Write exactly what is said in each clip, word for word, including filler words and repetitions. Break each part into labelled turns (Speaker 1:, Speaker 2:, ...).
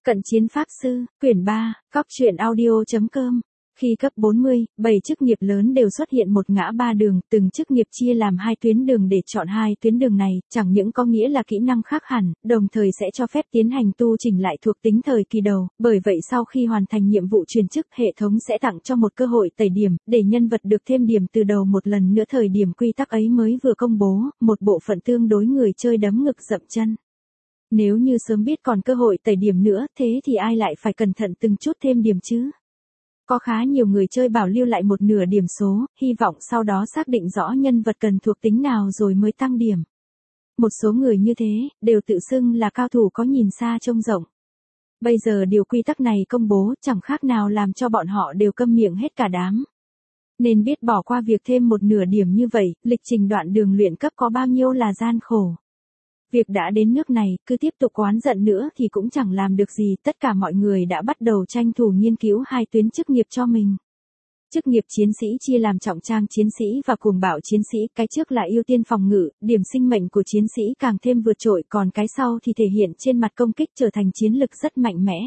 Speaker 1: Cận chiến pháp sư, quyển ba, cóc truyện audio chấm com. Khi cấp bốn mươi, bảy chức nghiệp lớn đều xuất hiện một ngã ba đường, từng chức nghiệp chia làm hai tuyến đường để chọn hai tuyến đường này, chẳng những có nghĩa là kỹ năng khác hẳn, đồng thời sẽ cho phép tiến hành tu chỉnh lại thuộc tính thời kỳ đầu, bởi vậy sau khi hoàn thành nhiệm vụ truyền chức, hệ thống sẽ tặng cho một cơ hội tẩy điểm, để nhân vật được thêm điểm từ đầu một lần nữa. Thời điểm quy tắc ấy mới vừa công bố, một bộ phận tương đối người chơi đấm ngực dậm chân. Nếu như sớm biết còn cơ hội tẩy điểm nữa, thế thì ai lại phải cẩn thận từng chút thêm điểm chứ? Có khá nhiều người chơi bảo lưu lại một nửa điểm số, hy vọng sau đó xác định rõ nhân vật cần thuộc tính nào rồi mới tăng điểm. Một số người như thế, đều tự xưng là cao thủ có nhìn xa trông rộng. Bây giờ điều quy tắc này công bố chẳng khác nào làm cho bọn họ đều câm miệng hết cả đám. Nên biết bỏ qua việc thêm một nửa điểm như vậy, lịch trình đoạn đường luyện cấp có bao nhiêu là gian khổ. Việc đã đến nước này, cứ tiếp tục oán giận nữa thì cũng chẳng làm được gì, tất cả mọi người đã bắt đầu tranh thủ nghiên cứu hai tuyến chức nghiệp cho mình. Chức nghiệp chiến sĩ chia làm trọng trang chiến sĩ và cuồng bạo chiến sĩ, cái trước là ưu tiên phòng ngự, điểm sinh mệnh của chiến sĩ càng thêm vượt trội, còn cái sau thì thể hiện trên mặt công kích trở thành chiến lực rất mạnh mẽ.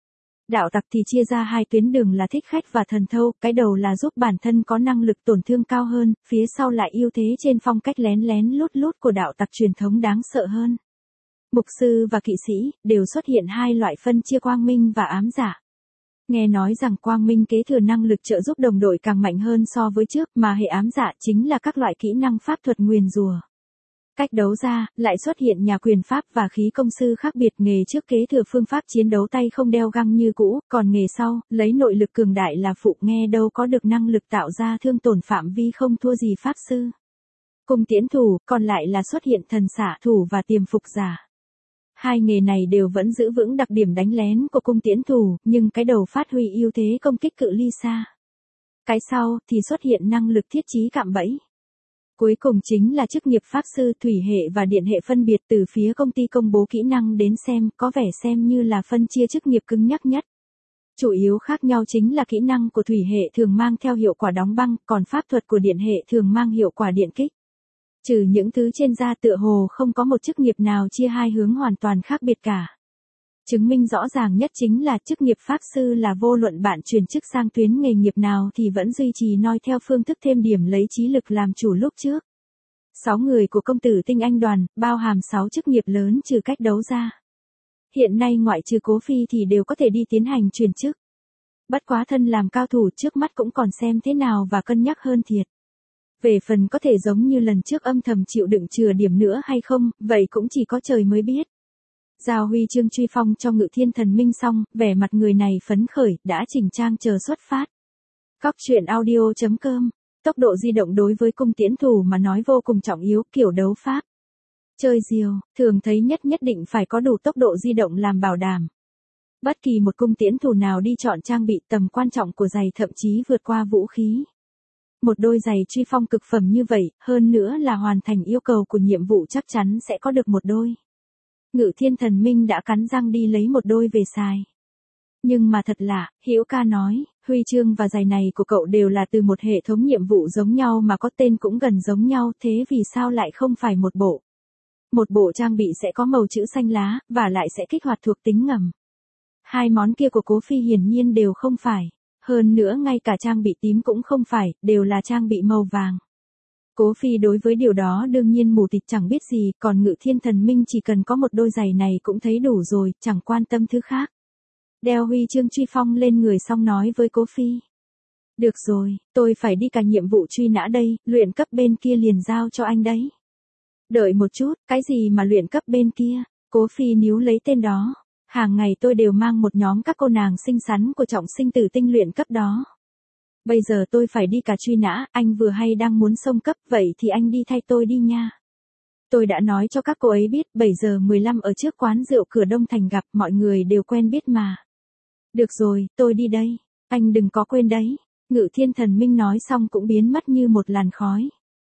Speaker 1: Đạo tặc thì chia ra hai tuyến đường là thích khách và thần thâu, cái đầu là giúp bản thân có năng lực tổn thương cao hơn, phía sau lại ưu thế trên phong cách lén lén lút lút của đạo tặc truyền thống đáng sợ hơn. Mục sư và kỵ sĩ, đều xuất hiện hai loại phân chia quang minh và ám giả. Nghe nói rằng quang minh kế thừa năng lực trợ giúp đồng đội càng mạnh hơn so với trước, mà hệ ám giả chính là các loại kỹ năng pháp thuật nguyền rủa. Cách đấu ra, lại xuất hiện nhà quyền pháp và khí công sư khác biệt, nghề trước kế thừa phương pháp chiến đấu tay không đeo găng như cũ, còn nghề sau, lấy nội lực cường đại là phụ, nghe đâu có được năng lực tạo ra thương tổn phạm vi không thua gì pháp sư. Cung tiễn thủ, còn lại là xuất hiện thần xạ thủ và tiềm phục giả. Hai nghề này đều vẫn giữ vững đặc điểm đánh lén của cung tiễn thủ, nhưng cái đầu phát huy ưu thế công kích cự ly xa. Cái sau thì xuất hiện năng lực thiết trí cạm bẫy. Cuối cùng chính là chức nghiệp pháp sư, thủy hệ và điện hệ phân biệt. Từ phía công ty công bố kỹ năng đến xem, có vẻ xem như là phân chia chức nghiệp cứng nhắc nhất. Chủ yếu khác nhau chính là kỹ năng của thủy hệ thường mang theo hiệu quả đóng băng, còn pháp thuật của điện hệ thường mang hiệu quả điện kích. Trừ những thứ trên ra, tựa hồ không có một chức nghiệp nào chia hai hướng hoàn toàn khác biệt cả. Chứng minh rõ ràng nhất chính là chức nghiệp pháp sư là vô luận bạn chuyển chức sang tuyến nghề nghiệp nào thì vẫn duy trì noi theo phương thức thêm điểm lấy trí lực làm chủ lúc trước. Sáu người của công tử tinh anh đoàn, bao hàm sáu chức nghiệp lớn trừ cách đấu ra. Hiện nay ngoại trừ Cố Phi thì đều có thể đi tiến hành chuyển chức. Bất quá thân làm cao thủ trước mắt cũng còn xem thế nào và cân nhắc hơn thiệt. Về phần có thể giống như lần trước âm thầm chịu đựng chừa điểm nữa hay không, vậy cũng chỉ có trời mới biết. Giao huy chương truy phong cho Ngự Thiên Thần Minh xong, vẻ mặt người này phấn khởi, đã chỉnh trang chờ xuất phát. Cóc truyện audio chấm com. Tốc độ di động đối với cung tiễn thủ mà nói vô cùng trọng yếu, kiểu đấu pháp. Chơi diều, thường thấy nhất nhất định phải có đủ tốc độ di động làm bảo đảm. Bất kỳ một cung tiễn thủ nào đi chọn trang bị, tầm quan trọng của giày thậm chí vượt qua vũ khí. Một đôi giày truy phong cực phẩm như vậy, hơn nữa là hoàn thành yêu cầu của nhiệm vụ chắc chắn sẽ có được một đôi. Ngự Thiên Thần Minh đã cắn răng đi lấy một đôi về xài. Nhưng mà thật lạ, Hữu Ca nói, huy chương và giày này của cậu đều là từ một hệ thống nhiệm vụ giống nhau mà có tên cũng gần giống nhau, thế vì sao lại không phải một bộ? Một bộ trang bị sẽ có màu chữ xanh lá, và lại sẽ kích hoạt thuộc tính ngầm. Hai món kia của Cố Phi hiển nhiên đều không phải. Hơn nữa ngay cả trang bị tím cũng không phải, đều là trang bị màu vàng. Cố Phi đối với điều đó đương nhiên mù tịt chẳng biết gì, còn Ngự Thiên Thần Minh chỉ cần có một đôi giày này cũng thấy đủ rồi, chẳng quan tâm thứ khác. Đeo huy chương truy phong lên người xong nói với Cố Phi. Được rồi, tôi phải đi cả nhiệm vụ truy nã đây, luyện cấp bên kia liền giao cho anh đấy. Đợi một chút, cái gì mà luyện cấp bên kia? Cố Phi níu lấy tên đó. Hàng ngày tôi đều mang một nhóm các cô nàng xinh xắn của trọng sinh tử tinh luyện cấp đó. Bây giờ tôi phải đi cả truy nã, anh vừa hay đang muốn xông cấp, vậy thì anh đi thay tôi đi nha. Tôi đã nói cho các cô ấy biết, bảy giờ mười lăm ở trước quán rượu cửa Đông Thành gặp, mọi người đều quen biết mà. Được rồi, tôi đi đây, anh đừng có quên đấy. Ngự Thiên Thần Minh nói xong cũng biến mất như một làn khói.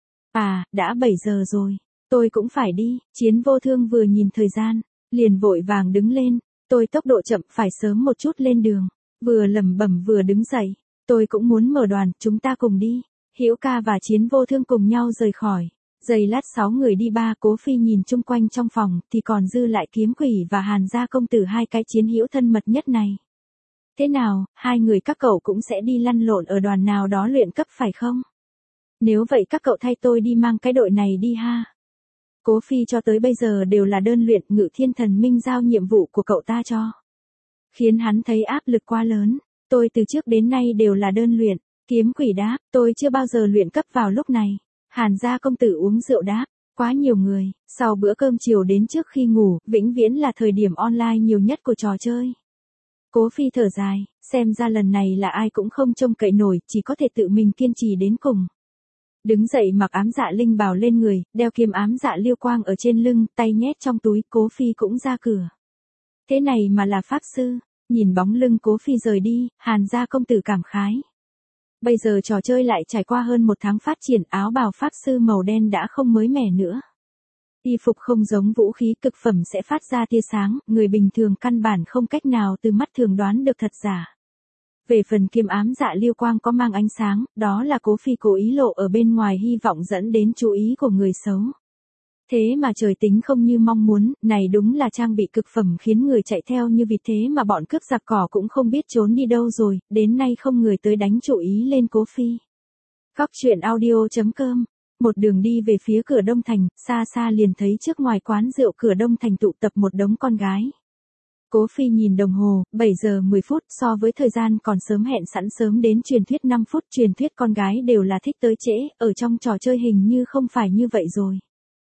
Speaker 1: À, đã bảy giờ rồi, tôi cũng phải đi. Chiến Vô Thương vừa nhìn thời gian, liền vội vàng đứng lên, tôi tốc độ chậm phải sớm một chút lên đường, vừa lẩm bẩm vừa đứng dậy. Tôi cũng muốn mở đoàn, chúng ta cùng đi. Hữu Ca và Chiến Vô Thương cùng nhau rời khỏi. Giây lát sáu người đi ba, Cố Phi nhìn chung quanh trong phòng, thì còn dư lại Kiếm Quỷ và Hàn gia công tử, hai cái chiến hữu thân mật nhất này. Thế nào, hai người các cậu cũng sẽ đi lăn lộn ở đoàn nào đó luyện cấp phải không? Nếu vậy các cậu thay tôi đi mang cái đội này đi ha. Cố Phi cho tới bây giờ đều là đơn luyện, Ngự Thiên Thần Minh giao nhiệm vụ của cậu ta cho. Khiến hắn thấy áp lực quá lớn, tôi từ trước đến nay đều là đơn luyện. Kiếm Quỷ đáp, tôi chưa bao giờ luyện cấp vào lúc này. Hàn gia công tử uống rượu đáp, quá nhiều người, sau bữa cơm chiều đến trước khi ngủ, vĩnh viễn là thời điểm online nhiều nhất của trò chơi. Cố Phi thở dài, xem ra lần này là ai cũng không trông cậy nổi, chỉ có thể tự mình kiên trì đến cùng. Đứng dậy mặc ám dạ linh bào lên người, đeo kiếm ám dạ liêu quang ở trên lưng, tay nhét trong túi, Cố Phi cũng ra cửa. Thế này mà là pháp sư, nhìn bóng lưng Cố Phi rời đi, Hàn gia công tử cảm khái. Bây giờ trò chơi lại trải qua hơn một tháng phát triển, áo bào pháp sư màu đen đã không mới mẻ nữa. Y phục không giống vũ khí cực phẩm sẽ phát ra tia sáng, người bình thường căn bản không cách nào từ mắt thường đoán được thật giả. Về phần kiếm ám dạ liêu quang có mang ánh sáng, đó là Cố Phi cố ý lộ ở bên ngoài hy vọng dẫn đến chú ý của người xấu. Thế mà trời tính không như mong muốn, này đúng là trang bị cực phẩm khiến người chạy theo như vịt, thế mà bọn cướp giặc cỏ cũng không biết trốn đi đâu rồi, đến nay không người tới đánh chú ý lên Cố Phi. Góc truyện audio chấm com. Một đường đi về phía cửa Đông Thành, xa xa liền thấy trước ngoài quán rượu cửa Đông Thành tụ tập một đống con gái. Cố Phi nhìn đồng hồ, bảy giờ mười phút, so với thời gian còn sớm hẹn sẵn sớm đến truyền thuyết năm phút, truyền thuyết con gái đều là thích tới trễ, ở trong trò chơi hình như không phải như vậy rồi.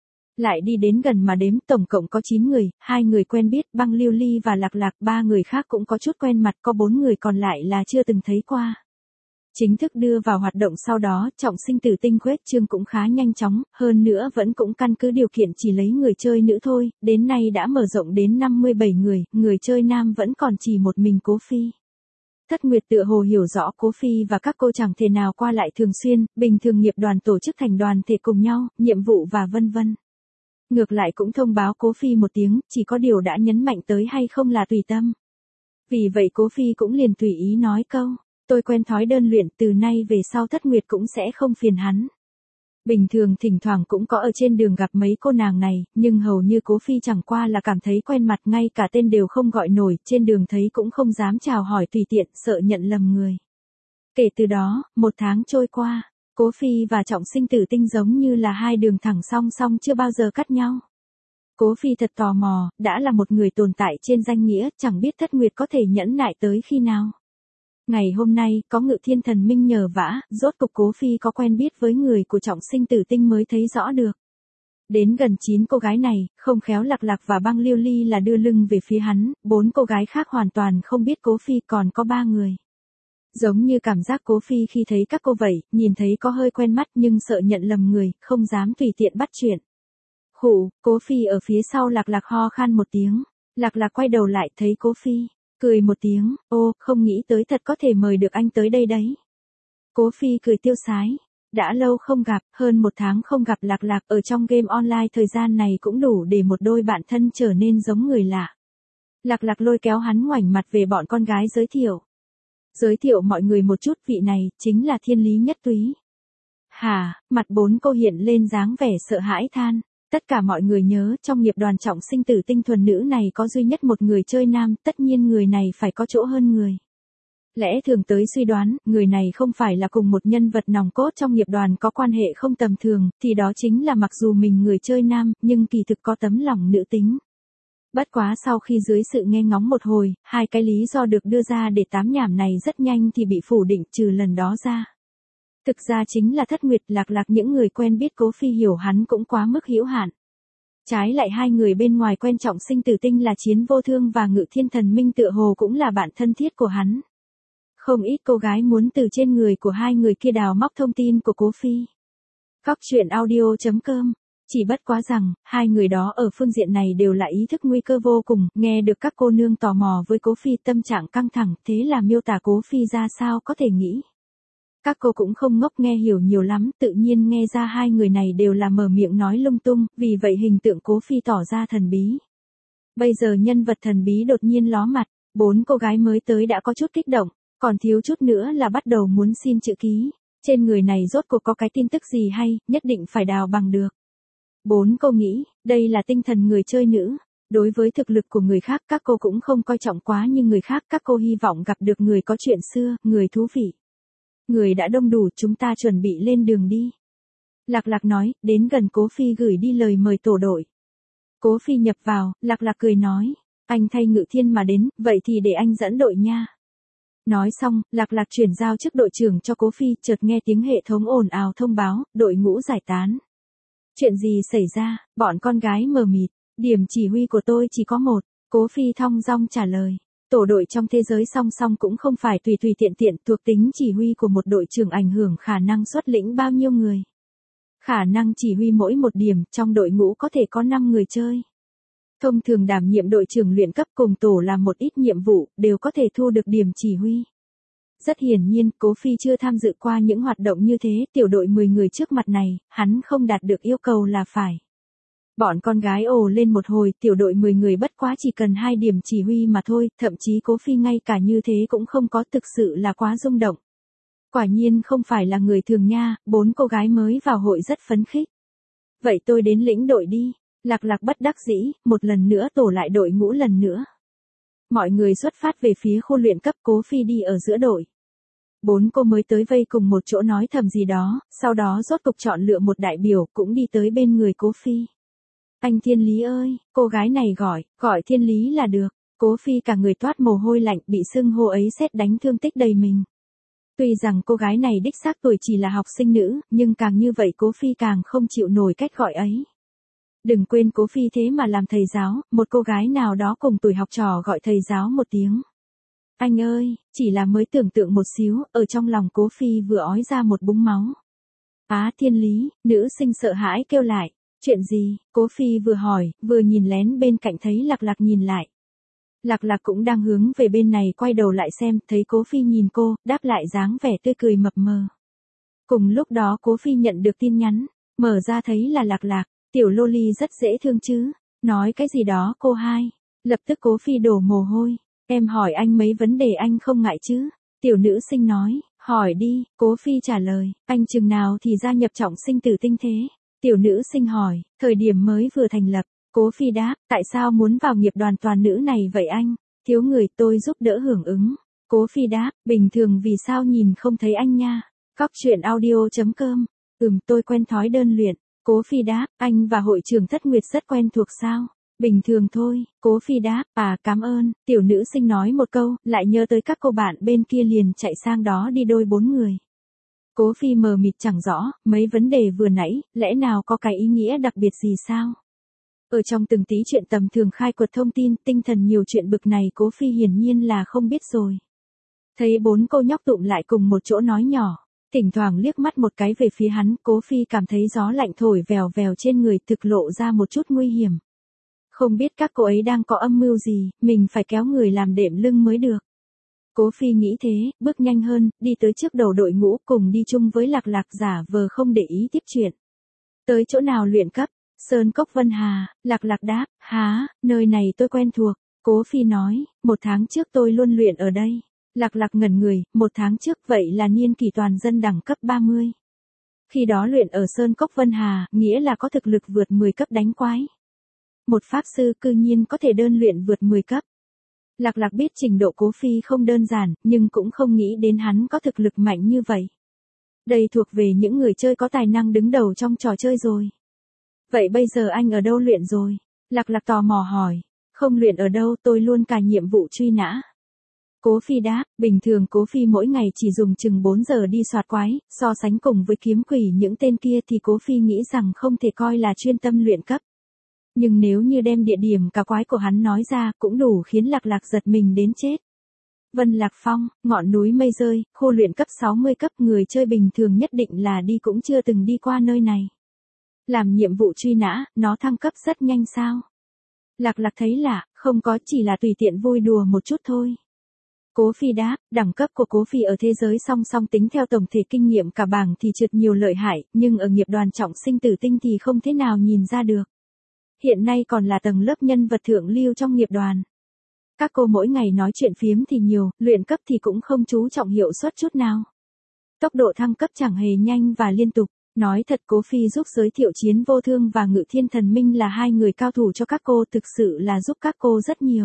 Speaker 1: Lại đi đến gần mà đếm tổng cộng có chín người, hai người quen biết, Băng Lưu Ly và Lạc Lạc, ba người khác cũng có chút quen mặt, có bốn người còn lại là chưa từng thấy qua. Chính thức đưa vào hoạt động sau đó, trọng sinh tử tinh khuếch trương cũng khá nhanh chóng, hơn nữa vẫn cũng căn cứ điều kiện chỉ lấy người chơi nữ thôi, đến nay đã mở rộng đến năm mươi bảy người, người chơi nam vẫn còn chỉ một mình Cố Phi. Thất Nguyệt tựa hồ hiểu rõ Cố Phi và các cô chẳng thể nào qua lại thường xuyên, bình thường nghiệp đoàn tổ chức thành đoàn thể cùng nhau, nhiệm vụ và vân vân. Ngược lại cũng thông báo Cố Phi một tiếng, chỉ có điều đã nhấn mạnh tới hay không là tùy tâm. Vì vậy Cố Phi cũng liền tùy ý nói câu, tôi quen thói đơn luyện, từ nay về sau Thất Nguyệt cũng sẽ không phiền hắn. Bình thường thỉnh thoảng cũng có ở trên đường gặp mấy cô nàng này, nhưng hầu như Cố Phi chẳng qua là cảm thấy quen mặt, ngay cả tên đều không gọi nổi, trên đường thấy cũng không dám chào hỏi tùy tiện, sợ nhận lầm người. Kể từ đó, một tháng trôi qua, Cố Phi và trọng sinh tử tinh giống như là hai đường thẳng song song chưa bao giờ cắt nhau. Cố Phi thật tò mò, đã là một người tồn tại trên danh nghĩa, chẳng biết Thất Nguyệt có thể nhẫn nại tới khi nào. Ngày hôm nay, có Ngự Thiên Thần Minh nhờ vả, rốt cục Cố Phi có quen biết với người của trọng sinh tử tinh mới thấy rõ được. Đến gần chín cô gái này, không khéo Lạc Lạc và Băng Lưu Ly là đưa lưng về phía hắn, bốn cô gái khác hoàn toàn không biết Cố Phi còn có ba người. Giống như cảm giác Cố Phi khi thấy các cô vậy, nhìn thấy có hơi quen mắt nhưng sợ nhận lầm người, không dám tùy tiện bắt chuyện. Khụ, Cố Phi ở phía sau Lạc Lạc ho khan một tiếng, Lạc Lạc quay đầu lại thấy Cố Phi, cười một tiếng, ô, không nghĩ tới thật có thể mời được anh tới đây đấy. Cố Phi cười tiêu sái, đã lâu không gặp, hơn một tháng không gặp Lạc Lạc, ở trong game online thời gian này cũng đủ để một đôi bạn thân trở nên giống người lạ. Lạc Lạc lôi kéo hắn ngoảnh mặt về bọn con gái giới thiệu. Giới thiệu mọi người một chút, vị này, chính là Thiên Lý Nhất Túy. Hả, mặt bốn cô hiện lên dáng vẻ sợ hãi than. Tất cả mọi người nhớ, trong nghiệp đoàn trọng sinh tử tinh thuần nữ này có duy nhất một người chơi nam, tất nhiên người này phải có chỗ hơn người. Lẽ thường tới suy đoán, người này không phải là cùng một nhân vật nòng cốt trong nghiệp đoàn có quan hệ không tầm thường, thì đó chính là mặc dù mình người chơi nam, nhưng kỳ thực có tấm lòng nữ tính. Bất quá sau khi dưới sự nghe ngóng một hồi, hai cái lý do được đưa ra để tám nhảm này rất nhanh thì bị phủ định trừ lần đó ra. Thực ra chính là Thất Nguyệt, Lạc Lạc, những người quen biết Cố Phi hiểu hắn cũng quá mức hữu hạn. Trái lại hai người bên ngoài quen trọng sinh tử tinh là Chiến Vô Thương và Ngự Thiên Thần Minh tựa hồ cũng là bạn thân thiết của hắn. Không ít cô gái muốn từ trên người của hai người kia đào móc thông tin của Cố Phi. Góc truyện audio chấm com. Chỉ bất quá rằng, hai người đó ở phương diện này đều là ý thức nguy cơ vô cùng, nghe được các cô nương tò mò với Cố Phi tâm trạng căng thẳng, thế là miêu tả Cố Phi ra sao có thể nghĩ. Các cô cũng không ngốc nghe hiểu nhiều lắm, tự nhiên nghe ra hai người này đều là mở miệng nói lung tung, vì vậy hình tượng Cố Phi tỏ ra thần bí. Bây giờ nhân vật thần bí đột nhiên ló mặt, bốn cô gái mới tới đã có chút kích động, còn thiếu chút nữa là bắt đầu muốn xin chữ ký. Trên người này rốt cuộc có cái tin tức gì hay, nhất định phải đào bằng được. Bốn cô nghĩ, đây là tinh thần người chơi nữ. Đối với thực lực của người khác các cô cũng không coi trọng quá như người khác, các cô hy vọng gặp được người có chuyện xưa, người thú vị. Người đã đông đủ, chúng ta chuẩn bị lên đường đi. Lạc Lạc nói, đến gần Cố Phi gửi đi lời mời tổ đội. Cố Phi nhập vào, Lạc Lạc cười nói, anh thay Ngự Thiên mà đến, vậy thì để anh dẫn đội nha. Nói xong, Lạc Lạc chuyển giao chức đội trưởng cho Cố Phi, chợt nghe tiếng hệ thống ồn ào thông báo, đội ngũ giải tán. Chuyện gì xảy ra, bọn con gái mờ mịt, điểm chỉ huy của tôi chỉ có một, Cố Phi thong dong trả lời. Tổ đội trong thế giới song song cũng không phải tùy tùy tiện tiện, thuộc tính chỉ huy của một đội trưởng ảnh hưởng khả năng xuất lĩnh bao nhiêu người. Khả năng chỉ huy mỗi một điểm, trong đội ngũ có thể có năm người chơi. Thông thường đảm nhiệm đội trưởng luyện cấp cùng tổ làm một ít nhiệm vụ, đều có thể thu được điểm chỉ huy. Rất hiển nhiên, Cố Phi chưa tham dự qua những hoạt động như thế, tiểu đội mười người trước mặt này, hắn không đạt được yêu cầu là phải. Bọn con gái ồ lên một hồi, tiểu đội mười người bất quá chỉ cần hai điểm chỉ huy mà thôi, thậm chí Cố Phi ngay cả như thế cũng không có, thực sự là quá rung động. Quả nhiên không phải là người thường nha, bốn cô gái mới vào hội rất phấn khích. Vậy tôi đến lĩnh đội đi. Lạc Lạc bất đắc dĩ, một lần nữa tổ lại đội ngũ lần nữa. Mọi người xuất phát về phía khu luyện cấp, Cố Phi đi ở giữa đội. Bốn cô mới tới vây cùng một chỗ nói thầm gì đó, sau đó rốt cục chọn lựa một đại biểu, cũng đi tới bên người Cố Phi. Anh Thiên Lý ơi, cô gái này gọi, gọi Thiên Lý là được. Cố Phi cả người toát mồ hôi lạnh, bị xưng hô ấy sét đánh thương tích đầy mình. Tuy rằng cô gái này đích xác tuổi chỉ là học sinh nữ, nhưng càng như vậy Cố Phi càng không chịu nổi cách gọi ấy. Đừng quên Cố Phi thế mà làm thầy giáo, một cô gái nào đó cùng tuổi học trò gọi thầy giáo một tiếng. Anh ơi, chỉ là mới tưởng tượng một xíu, ở trong lòng Cố Phi vừa ói ra một búng máu. Á Thiên Lý, nữ sinh sợ hãi kêu lại. Chuyện gì? Cố Phi vừa hỏi, vừa nhìn lén bên cạnh thấy Lạc Lạc nhìn lại. Lạc Lạc cũng đang hướng về bên này quay đầu lại xem, thấy Cố Phi nhìn cô, đáp lại dáng vẻ tươi cười mập mờ. Cùng lúc đó Cố Phi nhận được tin nhắn, mở ra thấy là Lạc Lạc, tiểu loli rất dễ thương chứ, nói cái gì đó cô hai. Lập tức Cố Phi đổ mồ hôi, em hỏi anh mấy vấn đề anh không ngại chứ? Tiểu nữ sinh nói, hỏi đi, Cố Phi trả lời, anh chừng nào thì gia nhập trọng sinh tử tinh thế? Tiểu nữ sinh hỏi, thời điểm mới vừa thành lập. Cố Phi đáp, tại sao muốn vào nghiệp đoàn toàn nữ này vậy anh? Thiếu người tôi giúp đỡ hưởng ứng. Cố Phi đáp, bình thường vì sao nhìn không thấy anh nha? Cóc truyện audio chấm com. Ừm, tôi quen thói đơn luyện. Cố Phi đáp, anh và hội trưởng Thất Nguyệt rất quen thuộc sao? Bình thường thôi. Cố Phi đáp, à cảm ơn. Tiểu nữ sinh nói một câu, lại nhớ tới các cô bạn bên kia liền chạy sang đó đi đôi bốn người. Cố Phi mờ mịt chẳng rõ, mấy vấn đề vừa nãy, lẽ nào có cái ý nghĩa đặc biệt gì sao? Ở trong từng tí chuyện tầm thường khai quật thông tin, tinh thần nhiều chuyện bực này Cố Phi hiển nhiên là không biết rồi. Thấy bốn cô nhóc tụm lại cùng một chỗ nói nhỏ, thỉnh thoảng liếc mắt một cái về phía hắn, Cố Phi cảm thấy gió lạnh thổi vèo vèo trên người, thực lộ ra một chút nguy hiểm. Không biết các cô ấy đang có âm mưu gì, mình phải kéo người làm đệm lưng mới được. Cố Phi nghĩ thế, bước nhanh hơn, đi tới trước đầu đội ngũ cùng đi chung với Lạc Lạc, giả vờ không để ý tiếp chuyện. Tới chỗ nào luyện cấp? Sơn Cốc Vân Hà. Lạc Lạc đáp, há, nơi này tôi quen thuộc. Cố Phi nói, một tháng trước tôi luôn luyện ở đây. Lạc Lạc ngẩn người, một tháng trước vậy là niên kỷ toàn dân đẳng cấp ba mươi. Khi đó luyện ở Sơn Cốc Vân Hà, nghĩa là có thực lực vượt mười cấp đánh quái. Một pháp sư cư nhiên có thể đơn luyện vượt mười cấp. Lạc Lạc biết trình độ Cố Phi không đơn giản, nhưng cũng không nghĩ đến hắn có thực lực mạnh như vậy. Đây thuộc về những người chơi có tài năng đứng đầu trong trò chơi rồi. Vậy bây giờ anh ở đâu luyện rồi? Lạc Lạc tò mò hỏi. Không luyện ở đâu, tôi luôn cả nhiệm vụ truy nã. Cố Phi đáp, bình thường Cố Phi mỗi ngày chỉ dùng chừng bốn giờ đi soạt quái, so sánh cùng với kiếm quỷ những tên kia thì Cố Phi nghĩ rằng không thể coi là chuyên tâm luyện cấp. Nhưng nếu như đem địa điểm cả quái của hắn nói ra, cũng đủ khiến Lạc Lạc giật mình đến chết. Vân Lạc Phong, ngọn núi mây rơi, khu luyện cấp sáu mươi cấp, người chơi bình thường nhất định là đi cũng chưa từng đi qua nơi này. Làm nhiệm vụ truy nã, nó thăng cấp rất nhanh sao? Lạc Lạc thấy lạ, không có, chỉ là tùy tiện vui đùa một chút thôi. Cố Phi đáp, đẳng cấp của Cố Phi ở thế giới song song tính theo tổng thể kinh nghiệm cả bảng thì trượt nhiều lợi hại, nhưng ở nghiệp đoàn trọng sinh tử tinh thì không thế nào nhìn ra được. Hiện nay còn là tầng lớp nhân vật thượng lưu trong nghiệp đoàn. Các cô mỗi ngày nói chuyện phiếm thì nhiều, luyện cấp thì cũng không chú trọng hiệu suất chút nào. Tốc độ thăng cấp chẳng hề nhanh và liên tục. Nói thật Cố Phi giúp giới thiệu Chiến Vô Thương và Ngự Thiên Thần Minh là hai người cao thủ cho các cô, thực sự là giúp các cô rất nhiều.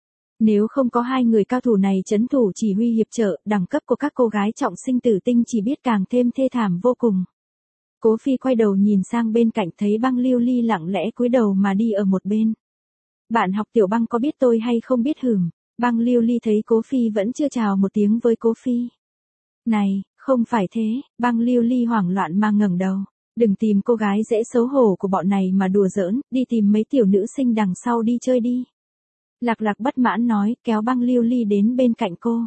Speaker 1: Nếu không có hai người cao thủ này trấn thủ chỉ huy hiệp trợ, đẳng cấp của các cô gái trọng sinh tử tinh chỉ biết càng thêm thê thảm vô cùng. Cố Phi quay đầu nhìn sang bên cạnh thấy Băng Lưu Ly lặng lẽ cúi đầu mà đi ở một bên. Bạn học Tiểu Băng có biết tôi hay không biết hửm? Băng Lưu Ly thấy Cố Phi vẫn chưa chào một tiếng với Cố Phi. Này, không phải thế, Băng Lưu Ly hoảng loạn mà ngẩng đầu. Đừng tìm cô gái dễ xấu hổ của bọn này mà đùa giỡn, đi tìm mấy tiểu nữ sinh đằng sau đi chơi đi. Lạc Lạc bất mãn nói, kéo Băng Lưu Ly đến bên cạnh cô.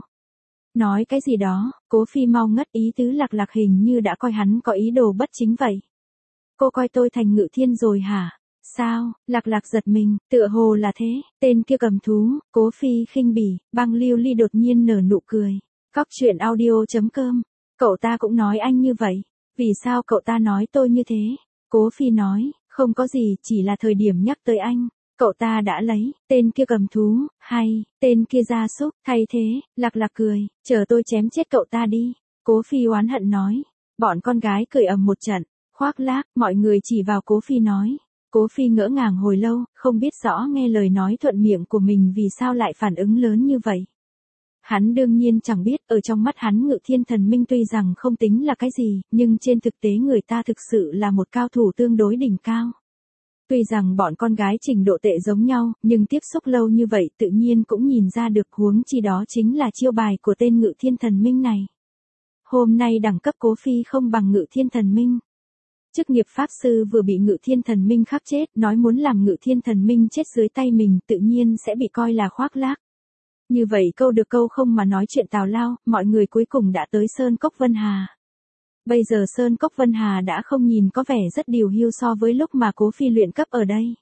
Speaker 1: Nói cái gì đó, Cố Phi mau ngất, ý tứ Lạc Lạc hình như đã coi hắn có ý đồ bất chính vậy. Cô coi tôi thành Ngự Thiên rồi hả? Sao? Lạc Lạc giật mình, tựa hồ là thế, tên kia cầm thú. Cố Phi khinh bỉ. Băng Lưu Ly đột nhiên nở nụ cười. Cóc truyện audio chấm com. Cậu ta cũng nói anh như vậy. Vì sao cậu ta nói tôi như thế? Cố Phi nói, không có gì, chỉ là thời điểm nhắc tới anh. Cậu ta đã lấy, tên kia cầm thú, hay, tên kia gia súc, thay thế. Lạc Lạc cười, chờ tôi chém chết cậu ta đi. Cố Phi oán hận nói. Bọn con gái cười ầm một trận, khoác lác, mọi người chỉ vào Cố Phi nói. Cố Phi ngỡ ngàng hồi lâu, không biết rõ nghe lời nói thuận miệng của mình vì sao lại phản ứng lớn như vậy. Hắn đương nhiên chẳng biết, ở trong mắt hắn Ngự Thiên Thần Minh tuy rằng không tính là cái gì, nhưng trên thực tế người ta thực sự là một cao thủ tương đối đỉnh cao. Tuy rằng bọn con gái trình độ tệ giống nhau, nhưng tiếp xúc lâu như vậy tự nhiên cũng nhìn ra được, huống chi đó chính là chiêu bài của tên Ngự Thiên Thần Minh này. Hôm nay đẳng cấp Cố Phi không bằng Ngự Thiên Thần Minh. Chức nghiệp pháp sư vừa bị Ngự Thiên Thần Minh khắc chết, nói muốn làm Ngự Thiên Thần Minh chết dưới tay mình tự nhiên sẽ bị coi là khoác lác. Như vậy câu được câu không mà nói chuyện tào lao, mọi người cuối cùng đã tới Sơn Cốc Vân Hà. Bây giờ Sơn Cốc Vân Hà đã không nhìn có vẻ rất điều hưu so với lúc mà Cố Phi luyện cấp ở đây.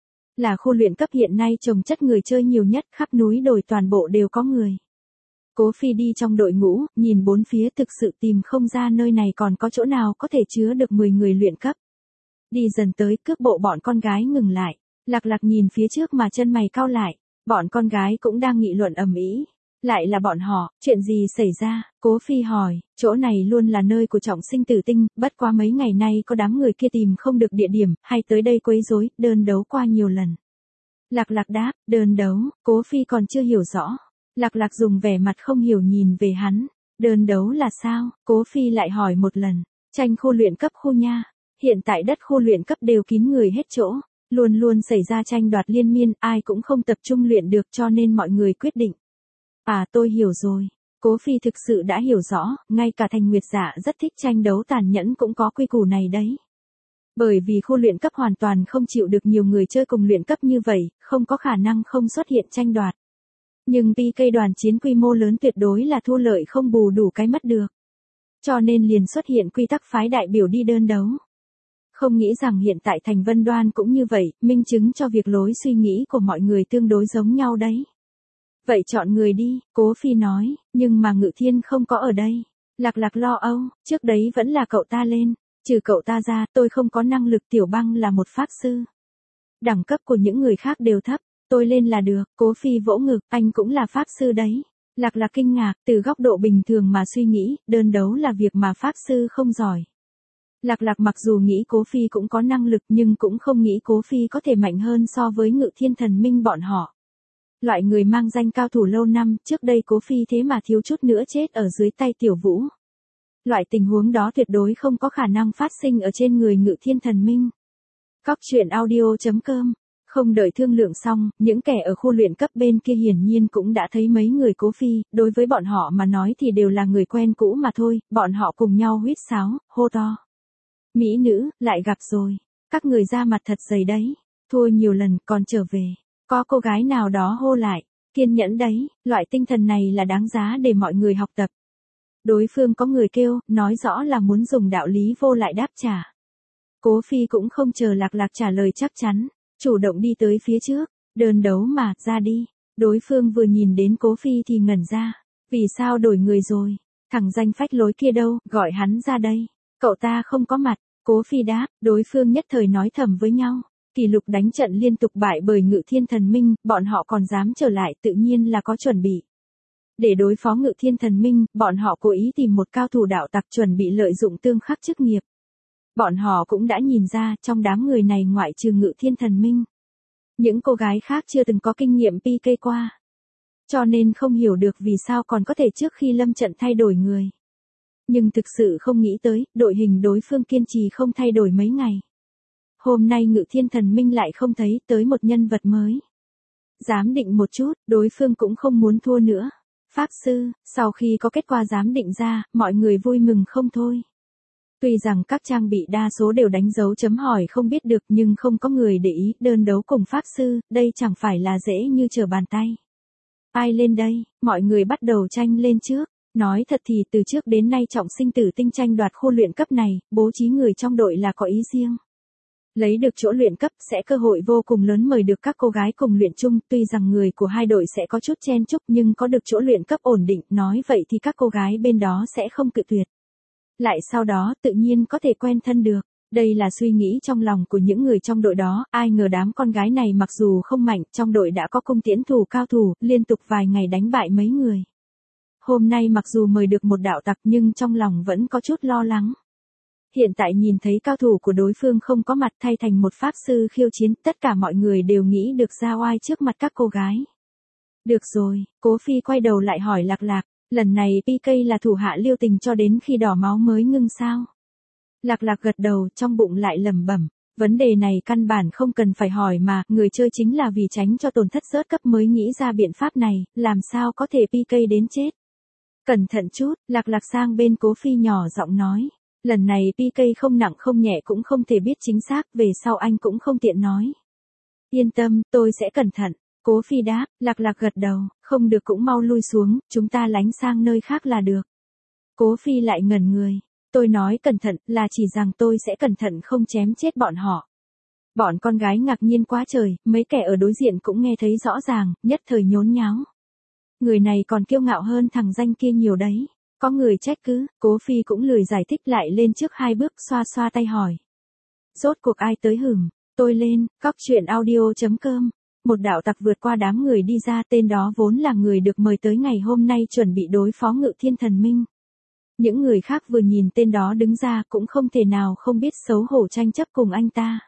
Speaker 1: Là khu luyện cấp hiện nay trồng chất người chơi nhiều nhất, khắp núi đồi toàn bộ đều có người. Cố Phi đi trong đội ngũ, nhìn bốn phía thực sự tìm không ra nơi này còn có chỗ nào có thể chứa được mười người luyện cấp. Đi dần tới, cước bộ bọn con gái ngừng lại. Lạc Lạc nhìn phía trước mà chân mày cau lại. Bọn con gái cũng đang nghị luận ầm ĩ. Lại là bọn họ, chuyện gì xảy ra? Cố Phi hỏi, chỗ này luôn là nơi của trọng sinh tử tinh, bất quá mấy ngày nay có đám người kia tìm không được địa điểm, hay tới đây quấy rối, đơn đấu qua nhiều lần. Lạc Lạc đáp, đơn đấu, Cố Phi còn chưa hiểu rõ. Lạc Lạc dùng vẻ mặt không hiểu nhìn về hắn. Đơn đấu là sao? Cố Phi lại hỏi một lần. Tranh khu luyện cấp khu nha. Hiện tại đất khu luyện cấp đều kín người hết chỗ. Luôn luôn xảy ra tranh đoạt liên miên, ai cũng không tập trung luyện được cho nên mọi người quyết định. À tôi hiểu rồi. Cố Phi thực sự đã hiểu rõ, ngay cả Thành Nguyệt Dạ rất thích tranh đấu tàn nhẫn cũng có quy củ này đấy. Bởi vì khu luyện cấp hoàn toàn không chịu được nhiều người chơi cùng luyện cấp như vậy, không có khả năng không xuất hiện tranh đoạt. Nhưng pê ca đoàn chiến quy mô lớn tuyệt đối là thu lợi không bù đủ cái mất được. Cho nên liền xuất hiện quy tắc phái đại biểu đi đơn đấu. Không nghĩ rằng hiện tại Thành Vân Đoan cũng như vậy, minh chứng cho việc lối suy nghĩ của mọi người tương đối giống nhau đấy. Vậy chọn người đi, Cố Phi nói, nhưng mà Ngự Thiên không có ở đây. Lạc Lạc lo âu, trước đấy vẫn là cậu ta lên, trừ cậu ta ra, tôi không có năng lực. Tiểu Băng là một pháp sư. Đẳng cấp của những người khác đều thấp, tôi lên là được. Cố Phi vỗ ngực, anh cũng là pháp sư đấy. Lạc Lạc kinh ngạc, từ góc độ bình thường mà suy nghĩ, đơn đấu là việc mà pháp sư không giỏi. Lạc Lạc mặc dù nghĩ Cố Phi cũng có năng lực nhưng cũng không nghĩ Cố Phi có thể mạnh hơn so với Ngự Thiên Thần Minh bọn họ. Loại người mang danh cao thủ lâu năm, trước đây Cố Phi thế mà thiếu chút nữa chết ở dưới tay Tiểu Vũ. Loại tình huống đó tuyệt đối không có khả năng phát sinh ở trên người Ngự Thiên Thần Minh. Cóc truyện audio chấm com. Không đợi thương lượng xong, những kẻ ở khu luyện cấp bên kia hiển nhiên cũng đã thấy mấy người Cố Phi, đối với bọn họ mà nói thì đều là người quen cũ mà thôi, bọn họ cùng nhau huýt sáo, hô to. Mỹ nữ, lại gặp rồi. Các người ra mặt thật dày đấy. Thua nhiều lần còn trở về. Có cô gái nào đó hô lại. Kiên nhẫn đấy, loại tinh thần này là đáng giá để mọi người học tập. Đối phương có người kêu, nói rõ là muốn dùng đạo lý vô lại đáp trả. Cố Phi cũng không chờ Lạc Lạc trả lời chắc chắn. Chủ động đi tới phía trước. Đơn đấu mà, ra đi. Đối phương vừa nhìn đến Cố Phi thì ngẩn ra. Vì sao đổi người rồi? Thằng danh phách lối kia đâu, gọi hắn ra đây. Cậu ta không có mặt. Cố Phi đáp, đối phương nhất thời nói thầm với nhau. Kỷ lục đánh trận liên tục bại bởi Ngự Thiên Thần Minh, bọn họ còn dám trở lại tự nhiên là có chuẩn bị. Để đối phó Ngự Thiên Thần Minh, bọn họ cố ý tìm một cao thủ đạo tặc chuẩn bị lợi dụng tương khắc chức nghiệp. Bọn họ cũng đã nhìn ra trong đám người này ngoại trừ Ngự Thiên Thần Minh. Những cô gái khác chưa từng có kinh nghiệm pê ca qua. Cho nên không hiểu được vì sao còn có thể trước khi lâm trận thay đổi người. Nhưng thực sự không nghĩ tới, đội hình đối phương kiên trì không thay đổi mấy ngày. Hôm nay Ngự Thiên Thần Minh lại không thấy tới một nhân vật mới. Giám định một chút, đối phương cũng không muốn thua nữa. Pháp sư, sau khi có kết quả giám định ra, mọi người vui mừng không thôi. Tuy rằng các trang bị đa số đều đánh dấu chấm hỏi không biết được nhưng không có người để ý đơn đấu cùng Pháp sư, đây chẳng phải là dễ như trở bàn tay. Ai lên đây, mọi người bắt đầu tranh lên trước. Nói thật thì từ trước đến nay trọng sinh tử tinh tranh đoạt khu luyện cấp này, bố trí người trong đội là có ý riêng. Lấy được chỗ luyện cấp sẽ cơ hội vô cùng lớn mời được các cô gái cùng luyện chung, tuy rằng người của hai đội sẽ có chút chen chúc nhưng có được chỗ luyện cấp ổn định, nói vậy thì các cô gái bên đó sẽ không cự tuyệt. Lại sau đó tự nhiên có thể quen thân được. Đây là suy nghĩ trong lòng của những người trong đội đó, ai ngờ đám con gái này mặc dù không mạnh, trong đội đã có cung tiễn thủ cao thủ, liên tục vài ngày đánh bại mấy người. Hôm nay mặc dù mời được một đạo tặc nhưng trong lòng vẫn có chút lo lắng. Hiện tại nhìn thấy cao thủ của đối phương không có mặt thay thành một pháp sư khiêu chiến, tất cả mọi người đều nghĩ được ra oai trước mặt các cô gái. Được rồi, Cố Phi quay đầu lại hỏi Lạc Lạc, lần này pê ca là thủ hạ Liêu Tình cho đến khi đỏ máu mới ngưng sao? Lạc Lạc gật đầu, trong bụng lại lẩm bẩm, vấn đề này căn bản không cần phải hỏi mà, người chơi chính là vì tránh cho tổn thất rớt cấp mới nghĩ ra biện pháp này, làm sao có thể pê ca đến chết. Cẩn thận chút, Lạc Lạc sang bên Cố Phi nhỏ giọng nói. Lần này pê ca không nặng không nhẹ cũng không thể biết chính xác, về sau anh cũng không tiện nói. Yên tâm, tôi sẽ cẩn thận. Cố Phi đáp, Lạc Lạc gật đầu, không được cũng mau lui xuống, chúng ta lánh sang nơi khác là được. Cố Phi lại ngẩn người. Tôi nói cẩn thận là chỉ rằng tôi sẽ cẩn thận không chém chết bọn họ. Bọn con gái ngạc nhiên quá trời, mấy kẻ ở đối diện cũng nghe thấy rõ ràng, nhất thời nhốn nháo. Người này còn kiêu ngạo hơn thằng danh kia nhiều đấy. Có người trách cứ, Cố Phi cũng lười giải thích lại lên trước hai bước xoa xoa tay hỏi. Rốt cuộc ai tới hửng, tôi lên, cóc truyện audio chấm com. Một đạo tặc vượt qua đám người đi ra, tên đó vốn là người được mời tới ngày hôm nay chuẩn bị đối phó Ngự Thiên Thần Minh. Những người khác vừa nhìn tên đó đứng ra cũng không thể nào không biết xấu hổ tranh chấp cùng anh ta.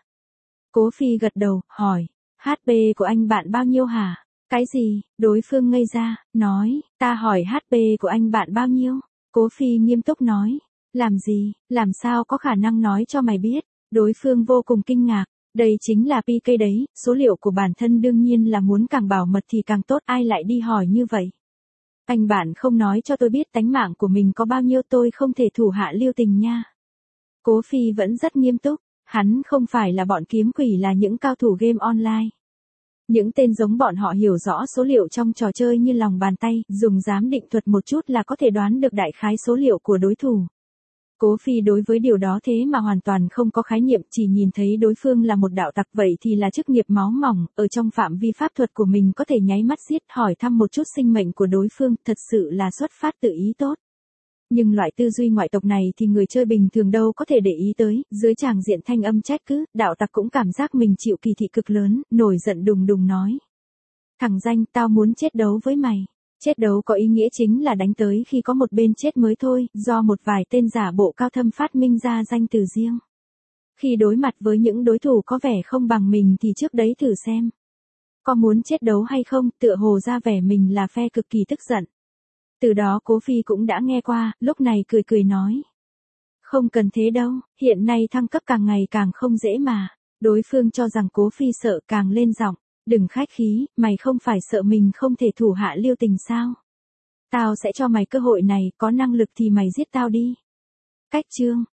Speaker 1: Cố Phi gật đầu, hỏi, hát pê của anh bạn bao nhiêu hả? Cái gì? Đối phương ngây ra, nói, ta hỏi hát pê của anh bạn bao nhiêu? Cố Phi nghiêm túc nói, làm gì, làm sao có khả năng nói cho mày biết? Đối phương vô cùng kinh ngạc, đây chính là pê ca đấy, số liệu của bản thân đương nhiên là muốn càng bảo mật thì càng tốt, ai lại đi hỏi như vậy? Anh bạn không nói cho tôi biết tánh mạng của mình có bao nhiêu, tôi không thể thủ hạ Liêu Tình nha. Cố Phi vẫn rất nghiêm túc, hắn không phải là bọn kiếm quỷ, là những cao thủ game online. Những tên giống bọn họ hiểu rõ số liệu trong trò chơi như lòng bàn tay, dùng giám định thuật một chút là có thể đoán được đại khái số liệu của đối thủ. Cố Phi đối với điều đó thế mà hoàn toàn không có khái niệm, chỉ nhìn thấy đối phương là một đạo tặc, vậy thì là chức nghiệp máu mỏng, ở trong phạm vi pháp thuật của mình có thể nháy mắt giết, hỏi thăm một chút sinh mệnh của đối phương, thật sự là xuất phát tự ý tốt. Nhưng loại tư duy ngoại tộc này thì người chơi bình thường đâu có thể để ý tới, dưới tràng diện thanh âm trách cứ, đạo tặc cũng cảm giác mình chịu kỳ thị cực lớn, nổi giận đùng đùng nói. Thằng danh, tao muốn chết đấu với mày. Chết đấu có ý nghĩa chính là đánh tới khi có một bên chết mới thôi, do một vài tên giả bộ cao thâm phát minh ra danh từ riêng. Khi đối mặt với những đối thủ có vẻ không bằng mình thì trước đấy thử xem. Có muốn chết đấu hay không, tựa hồ ra vẻ mình là phe cực kỳ tức giận. Từ đó Cố Phi cũng đã nghe qua, lúc này cười cười nói. Không cần thế đâu, hiện nay thăng cấp càng ngày càng không dễ mà. Đối phương cho rằng Cố Phi sợ, càng lên giọng. Đừng khách khí, mày không phải sợ mình không thể thủ hạ Liêu Tình sao? Tao sẽ cho mày cơ hội này, có năng lực thì mày giết tao đi. Cách chương.